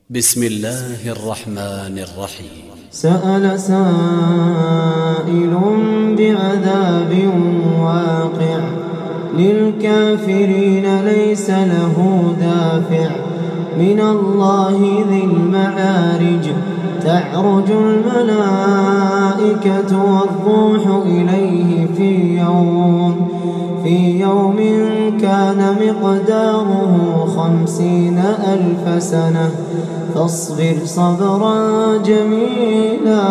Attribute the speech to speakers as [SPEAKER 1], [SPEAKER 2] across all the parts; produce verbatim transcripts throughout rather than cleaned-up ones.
[SPEAKER 1] بسم الله الرحمن الرحيم.
[SPEAKER 2] سأل سائل بعذاب واقع للكافرين ليس له دافع من الله ذي المعارج تعرج الملائكة والروح إليه في يوم في يوم كان مقداره خمسين ألف سنة فاصبر صبرا جميلا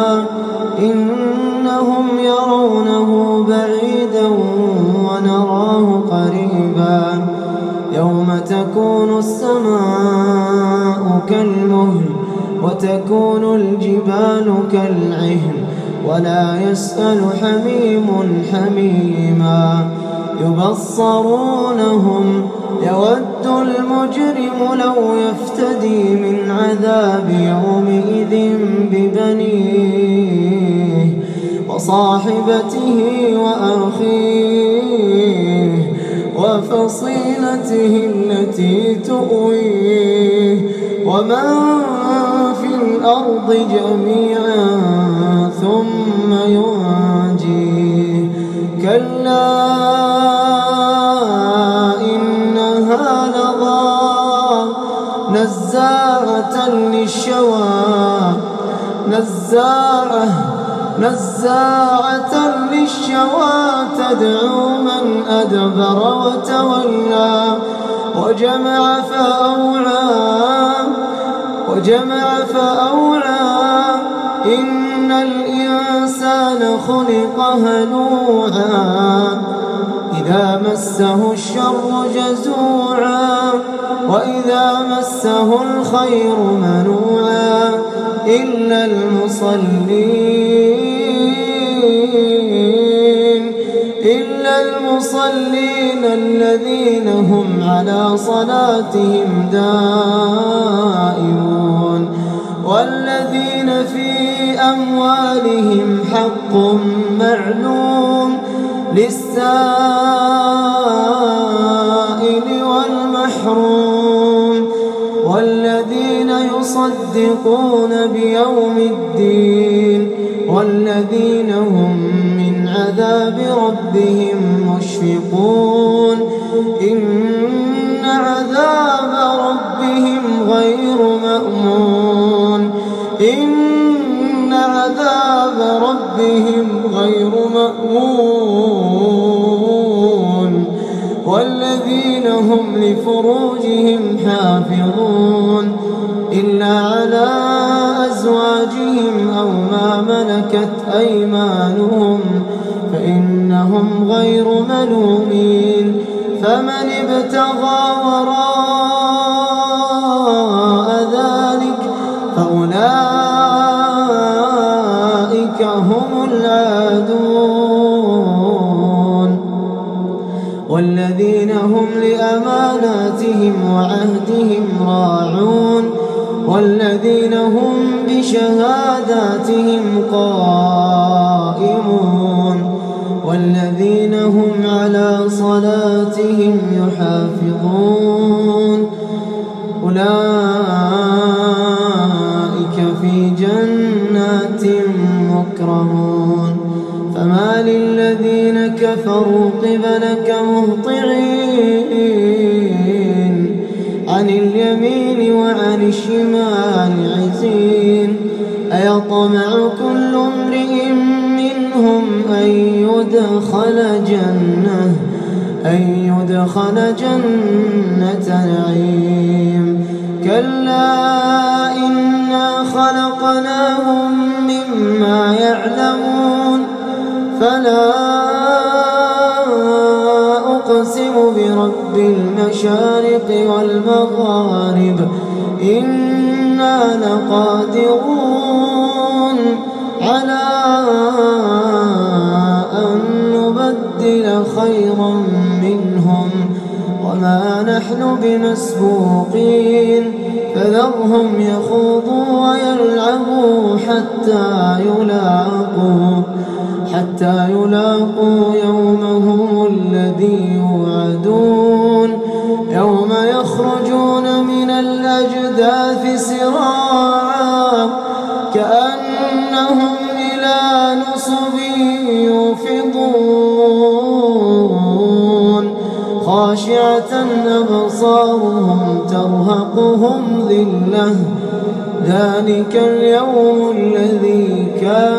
[SPEAKER 2] إنهم يرونه بعيدا ونراه قريبا يوم تكون السماء كالمهل وتكون الجبال كالعهن ولا يسأل حميم حميما يبصرونهم يود المجرم لو يفتدي من عذاب يومئذ ببنيه وصاحبته وأخيه وفصيلته التي تؤويه ومن في الأرض جميعا ثم ينجيه كلا إنها لظى نزاعة للشوى نزاعة نزاعة للشوى تدعو من أدبر وتولى وجمع فأوعى وجمع فأوعى إن الإنسان خلق هلوعا إذا مسه الشر جزوعا وإذا مسه الخير منوعا إلا المصلين إلا المصلين الذين هم على صلاتهم دائمون والذين في أموالهم حق معلوم للسائل والمحروم والذين يصدقون بيوم الدين والذين هم من عذاب ربهم مشفقون إن عذاب ربهم غير مأمون إن عذاب ربهم غير مأمون والذين هم لفروجهم حافظون إلا على أزواجهم أو ما ملكت أيمانهم فإنهم غير ملومين فمن ابتغى وراء ذلك فأولئك هم العادون والذين هم لأماناتهم وعهدهم راعون والذين هم بشهاداتهم قائمون والذين هم على صلاتهم يحافظون أولئك في جنات مكرمون فما للذين كفروا قبلك مهطعين عن اليمين وعن الشمال عزين أيطمع كل امرئ منهم أن يدخل جنة أن يدخل جنة نعيم كلا إنا خلقناهم مما يعلمون فلا أقسم برب المشارق والمغارب إنا لقادرون على أن نبدل خيرا منهم وما نحن بمسبوقين فذرهم يخوضوا ويلعبوا حتى يلاقوا حتى يلاقوا يومهم الذي يوعدون يوم يخرجون من الأجداث الأحداث سراعا كأنهم إلى نصب يوفضون خاشعة أبصارهم ترهقهم ذلة ذلك اليوم الذي كان